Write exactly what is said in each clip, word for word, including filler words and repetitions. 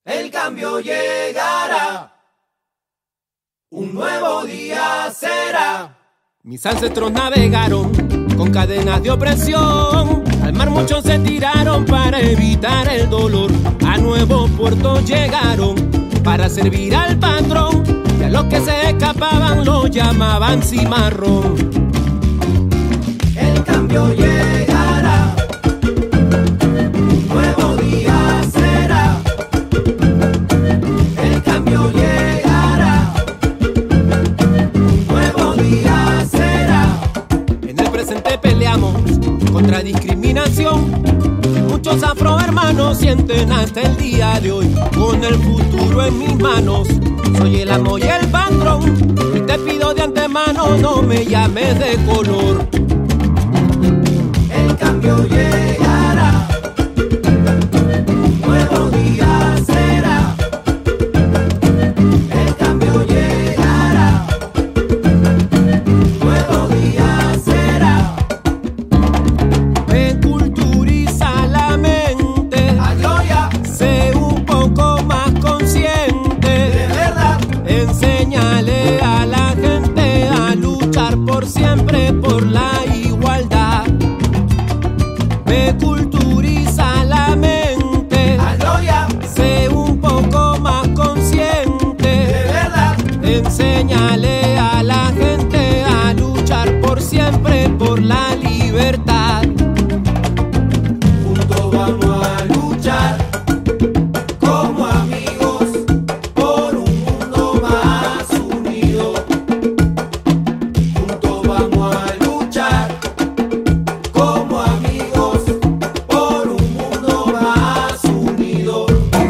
El cambio llegará, un nuevo día será. Mis ancestros navegaron con cadenas de opresión, al mar muchos se tiraron para evitar el dolor. A nuevos puertos llegaron para servir al patrón, y a los que se escapaban los llamaban cimarrón. El cambio llegará, un nuevo día será. El cambio llegará, un nuevo día será. En el presente peleamos contra discriminación, muchos afrohermanos sienten hasta el día de hoy. Con el futuro en mis manos, soy el amo y el patrón, y te pido de antemano no me llames de color. El cambio llegará, un nuevo día será. El cambio llegará, un nuevo día será. Reculturiza la mente, ¡A gloria! sé un poco más consciente, De verdad, enséñale a la gente a luchar por siempre por la igualdad. Reculturiza la mente, ¡a gloria! sé un poco más consciente, De verdad, enséñale a la gente a luchar por siempre por la libertad. juntos vamos a luchar como amigos por un mundo más unido. Juntos vamos a luchar como amigos por un mundo más unido.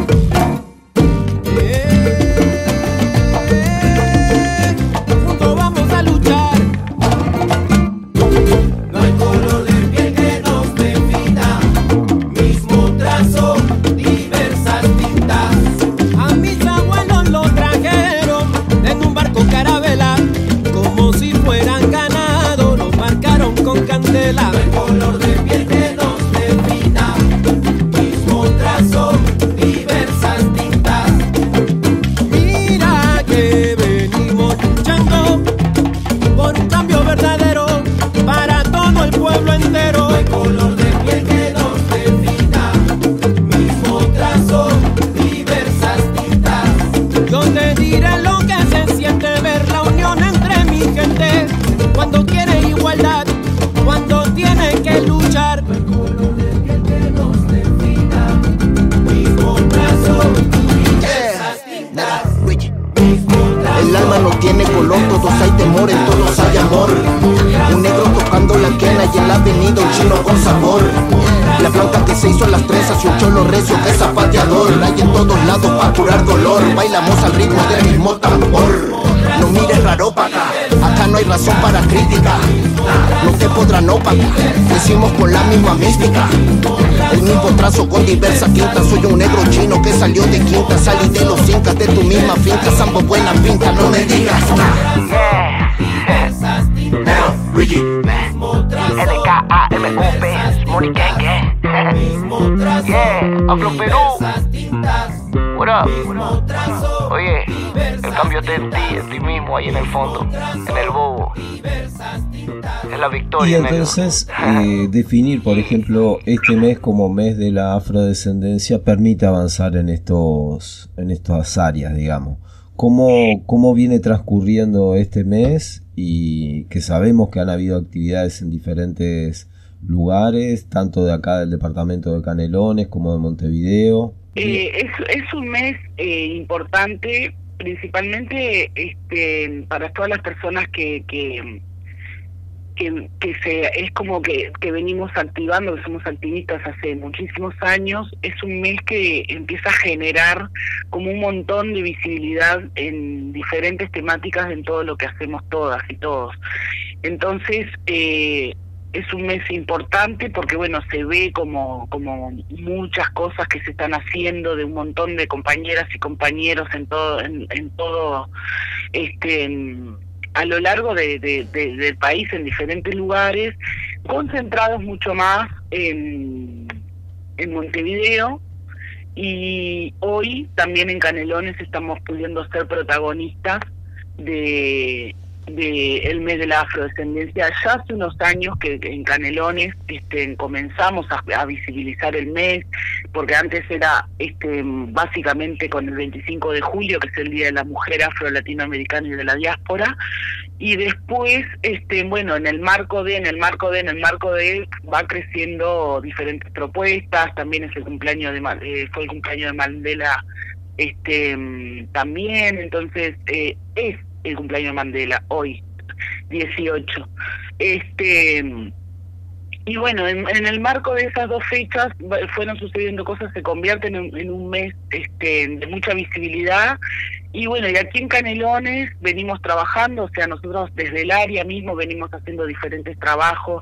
Eh, juntos vamos a luchar. No hay color de piel que nos defina, mismo trazo, diversas tintas. A mis abuelos los trajeron en un barco carabela, como si fueran ganado, los marcaron con candela. No hay color de piel que nos defina, mismo trazo, diversas tintas. Mira que venimos luchando por un cambio verdadero para todo el pueblo entero. No hay color de piel que nos defina, mismo trazo, diversas tintas. Yo te diré lo que se siente ver la unión entre mi gente, cuando quiere igualdad, cuando tiene que luchar. No hay color de piel que nos defina, mismo trazo, diversas tintas. Mismo trazo, El alma no tiene color, todos hay temor, en todos hay amor. Un negro tocando la quena y en la avenida un chino con sabor. La flauta que se hizo en las trenzas y un cholo recio que es zapateador. Hay en todos lados pa' curar dolor, bailamos al ritmo del mismo tambor. No mires raro pa' acá, acá no hay razón para crítica. No te podrán opacar, decimos con la misma mística. El mismo trazo con diversas tintas. Soy un negro chino que salió de quinta, salí de los incas, de tu misma finca. Sambo buena pinta, no me digas. diversas tintas. Mismo trazo, L K A M U P, Money Gang Gang. mismo trazo, Yeah, Afro Perú. diversas tintas. What up? Mismo trazo, Oye, el cambio está en ti, en ti mismo, ahí en el fondo, en el bobo. diversas tintas. Es la Y victoria, negro. entonces eh, definir, por ejemplo, este mes como mes de la afrodescendencia permite avanzar en estos, en estas áreas, digamos. ¿Cómo, cómo viene transcurriendo este mes? Y que sabemos que han habido actividades en diferentes lugares, tanto de acá del departamento de Canelones como de Montevideo. Eh, es, es un mes eh, importante, principalmente este, para todas las personas que que, que, que se es como que, que venimos activando, que somos activistas hace muchísimos años. Es un mes que empieza a generar como un montón de visibilidad en diferentes temáticas en todo lo que hacemos todas y todos. Entonces, eh, es un mes importante porque, bueno, se ve como como muchas cosas que se están haciendo de un montón de compañeras y compañeros en todo en, en todo este en, a lo largo de, de, de, del país, en diferentes lugares, concentrados mucho más en, en Montevideo, y hoy también en Canelones estamos pudiendo ser protagonistas de de el mes de la afrodescendencia. Ya hace unos años que en Canelones este, comenzamos a, a visibilizar el mes, porque antes era este básicamente con el veinticinco de julio, que es el Día de la Mujer Afro-Latinoamericana y de la Diáspora, y después este bueno en el marco de en el marco de en el marco de va creciendo diferentes propuestas. También es el cumpleaños de eh, fue el cumpleaños de Mandela este también, entonces eh, es el cumpleaños de Mandela hoy, dieciocho. Este y bueno, en, en el marco de esas dos fechas fueron sucediendo cosas, se convierten en, en un mes este de mucha visibilidad. Y bueno, y aquí en Canelones venimos trabajando, o sea, nosotros desde el área mismo venimos haciendo diferentes trabajos,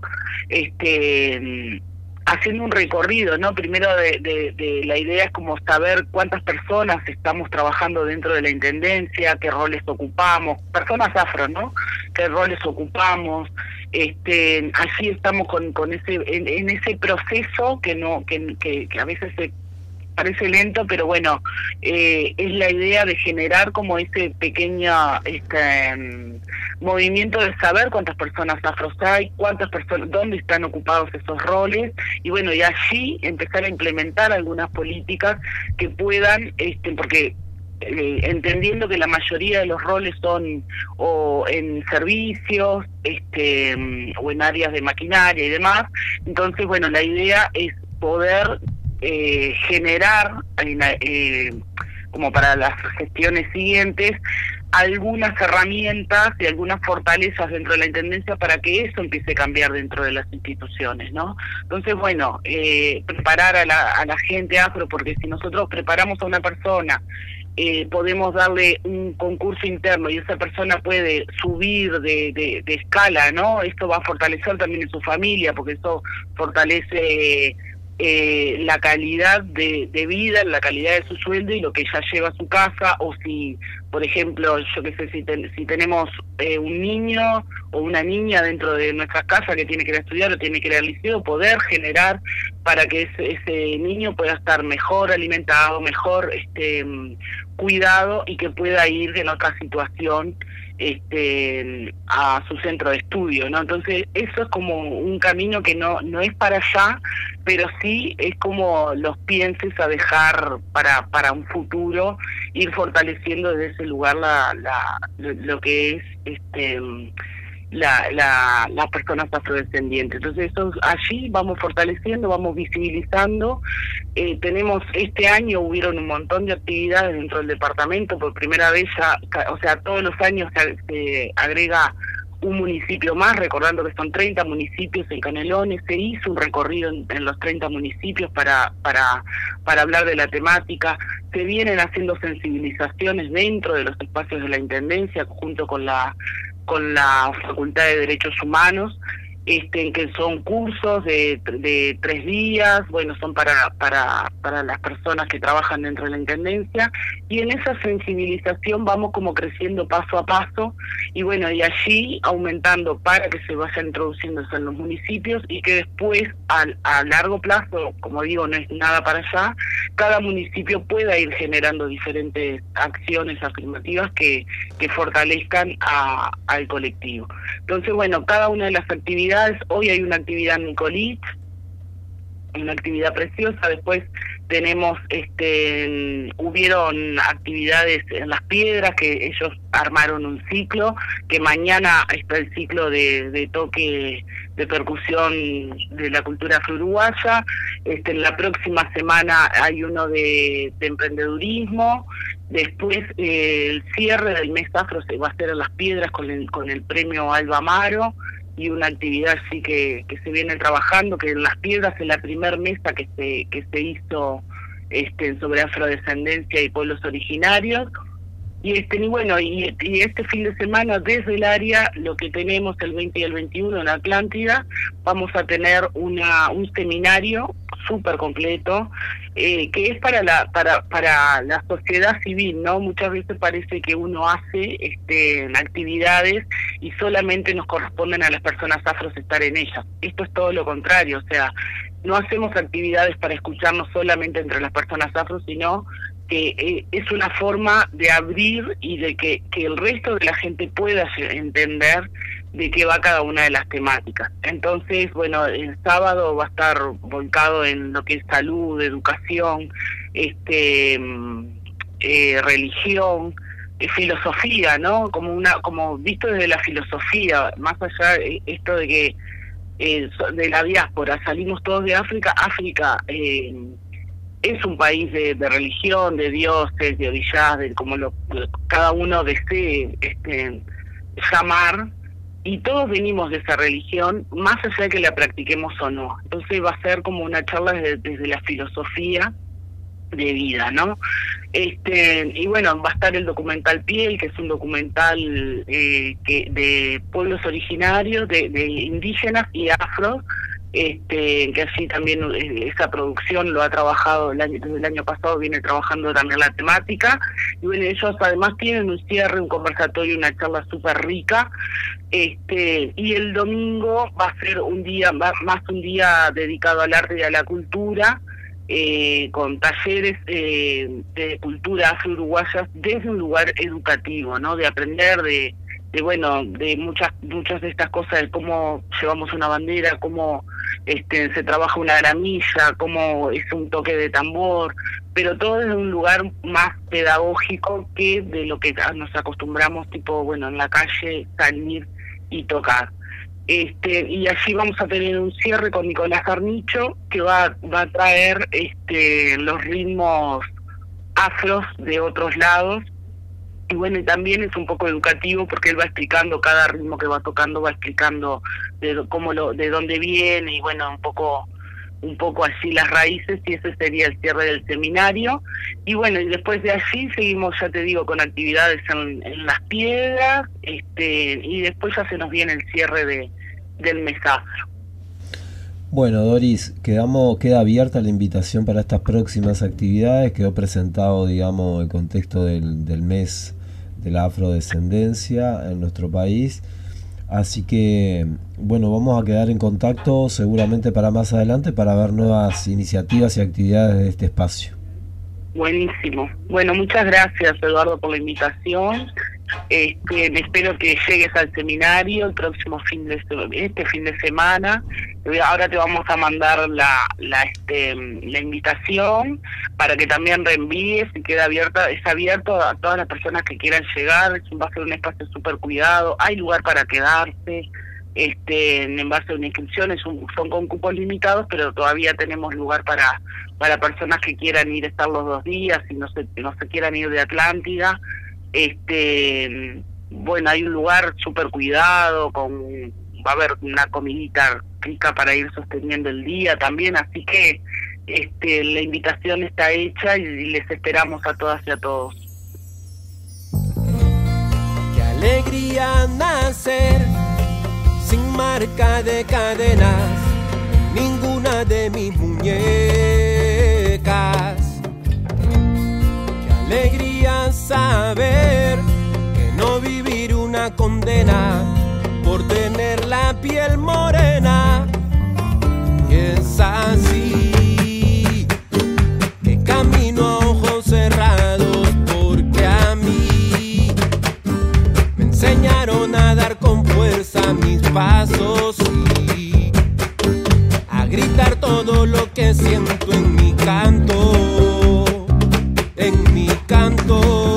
este haciendo un recorrido, ¿no? Primero de, de, de la idea es como saber cuántas personas estamos trabajando dentro de la intendencia, qué roles ocupamos, personas afro, ¿no? Qué roles ocupamos, este, así estamos con, con ese, en, en ese proceso que no, que, que, que a veces se parece lento, pero bueno, eh, es la idea de generar como ese pequeño este, um, movimiento de saber cuántas personas afros hay, cuántas personas, dónde están ocupados esos roles, y bueno, y allí empezar a implementar algunas políticas que puedan, este, porque eh, entendiendo que la mayoría de los roles son o en servicios, este, um, o en áreas de maquinaria y demás, entonces bueno, la idea es poder Eh, generar eh, como para las gestiones siguientes algunas herramientas y algunas fortalezas dentro de la intendencia para que eso empiece a cambiar dentro de las instituciones, ¿no? Entonces, bueno, eh, preparar a la, a la gente afro, porque si nosotros preparamos a una persona, eh, podemos darle un concurso interno y esa persona puede subir de, de, de escala, ¿no? Esto va a fortalecer también en su familia, porque eso fortalece Eh, la calidad de, de vida, la calidad de su sueldo y lo que ella lleva a su casa. O si, por ejemplo, yo qué sé, si, ten, si tenemos eh, un niño o una niña dentro de nuestra casa que tiene que ir a estudiar o tiene que ir al liceo, poder generar para que ese, ese niño pueda estar mejor alimentado, mejor este cuidado y que pueda ir en otra situación este a su centro de estudio, ¿no? Entonces eso es como un camino que no no es para allá, pero sí es como los pienses a dejar para para un futuro, ir fortaleciendo desde ese lugar la, la lo, lo que es este la, la las personas afrodescendientes. Entonces eso allí vamos fortaleciendo, vamos visibilizando. Eh, tenemos este año hubieron un montón de actividades dentro del departamento, por primera vez ya, o sea, todos los años se, se agrega un municipio más, recordando que son treinta municipios en Canelones. Se hizo un recorrido en, en los treinta municipios para para para hablar de la temática. Se vienen haciendo sensibilizaciones dentro de los espacios de la intendencia junto con la con la Facultad de Derechos Humanos, este que son cursos de, de tres días, bueno, son para para para las personas que trabajan dentro de la intendencia, y en esa sensibilización vamos como creciendo paso a paso, y bueno, y allí aumentando para que se vaya introduciendo eso en los municipios y que después a, a largo plazo, como digo, no es nada para allá, cada municipio pueda ir generando diferentes acciones afirmativas que, que fortalezcan a, al colectivo. Entonces, bueno, cada una de las actividades, hoy hay una actividad en Nicolich, una actividad preciosa. Después tenemos, este, hubieron actividades en Las Piedras, que ellos armaron un ciclo, que mañana está el ciclo de, de toque de percusión de la cultura afro-uruguaya. Este, en la próxima semana hay uno de, de emprendedurismo. Después eh, el cierre del mes afro se va a hacer en Las Piedras con el, con el premio Alba Amaro, y una actividad así que, que se viene trabajando, que en Las Piedras es la primer mesa que se que se hizo este sobre afrodescendencia y pueblos originarios. Y este y bueno, y, y este fin de semana desde el área, lo que tenemos el veinte y el veintiuno en Atlántida, vamos a tener una un seminario súper completo, eh, que es para la para para la sociedad civil, ¿no? Muchas veces parece que uno hace este actividades y solamente nos corresponden a las personas afros estar en ellas. Esto es todo lo contrario, o sea, no hacemos actividades para escucharnos solamente entre las personas afro, sino que eh, es una forma de abrir y de que, que el resto de la gente pueda entender de qué va cada una de las temáticas. Entonces, bueno, el sábado va a estar volcado en lo que es salud, educación, este eh, religión, eh, filosofía, ¿no? Como una, como visto desde la filosofía, más allá de esto de que eh, de la diáspora, salimos todos de África, África eh, es un país de, de religión, de dioses, de orillas, de como lo, cada uno desee este, llamar, y todos venimos de esa religión, más allá de que la practiquemos o no. Entonces va a ser como una charla desde, desde la filosofía de vida, ¿no? Este y bueno, va a estar el documental Piel, que es un documental eh, que de pueblos originarios, de, de indígenas y afro, este que así también eh, esa producción lo ha trabajado el año, desde el año pasado viene trabajando también la temática, y bueno, ellos además tienen un cierre, un conversatorio, una charla súper rica, este y el domingo va a ser un día, más un día dedicado al arte y a la cultura, Eh, con talleres eh, de cultura afro-uruguayas desde un lugar educativo, ¿no? De aprender de, de bueno, de muchas muchas de estas cosas, de cómo llevamos una bandera, cómo este, se trabaja una gramilla, cómo es un toque de tambor, pero todo desde un lugar más pedagógico que de lo que nos acostumbramos, tipo, bueno, en la calle salir y tocar. Este, y allí vamos a tener un cierre con Nicolás Garnicho, que va, va a traer este, los ritmos afros de otros lados, y bueno, y también es un poco educativo porque él va explicando cada ritmo que va tocando, va explicando de cómo lo, de dónde viene, y bueno, un poco un poco así las raíces, y ese sería el cierre del seminario. Y bueno, y después de allí seguimos, ya te digo, con actividades en, en Las Piedras, este y después ya se nos viene el cierre de del mes afro. Bueno, Doris, quedamos, queda abierta la invitación para estas próximas actividades. Quedó presentado, digamos, el contexto del, del mes de la afrodescendencia en nuestro país. Así que, bueno, vamos a quedar en contacto seguramente para más adelante para ver nuevas iniciativas y actividades de este espacio. Buenísimo. Bueno, muchas gracias, Eduardo, por la invitación. Este, espero que llegues al seminario el próximo fin de este fin de semana. Ahora te vamos a mandar la la este la invitación para que también reenvíes, y queda abierta, es abierto a todas las personas que quieran llegar. Va a ser un espacio súper cuidado, hay lugar para quedarse, este en base a una inscripción, es un, son con cupos limitados, pero todavía tenemos lugar para para personas que quieran ir a estar los dos días y no se no se quieran ir de Atlántida. Este bueno, hay un lugar súper cuidado, con va a haber una comidita rica para ir sosteniendo el día también, así que este la invitación está hecha y les esperamos a todas y a todos. Qué alegría nacer sin marca de cadenas, ninguna de mis muñecas. Qué alegría saber que no vivir una condena por tener la piel morena. Y es así que camino a ojos cerrados, porque a mí me enseñaron a dar con fuerza mis pasos y a gritar todo lo que siento en mi canto, en mi canto.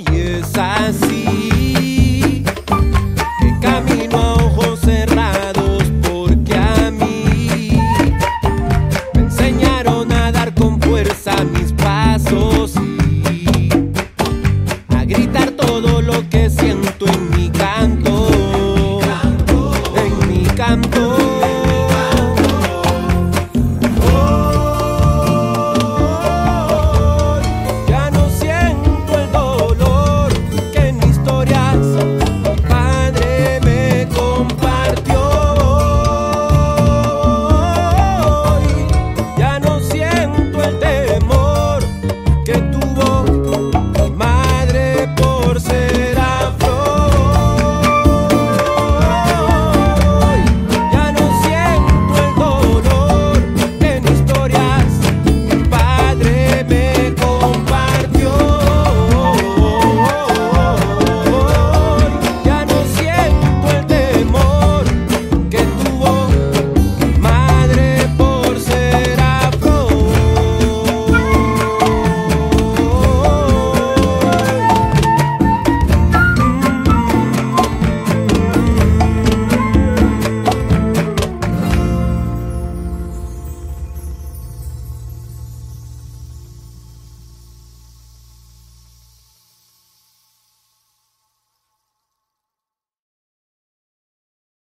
Y es así.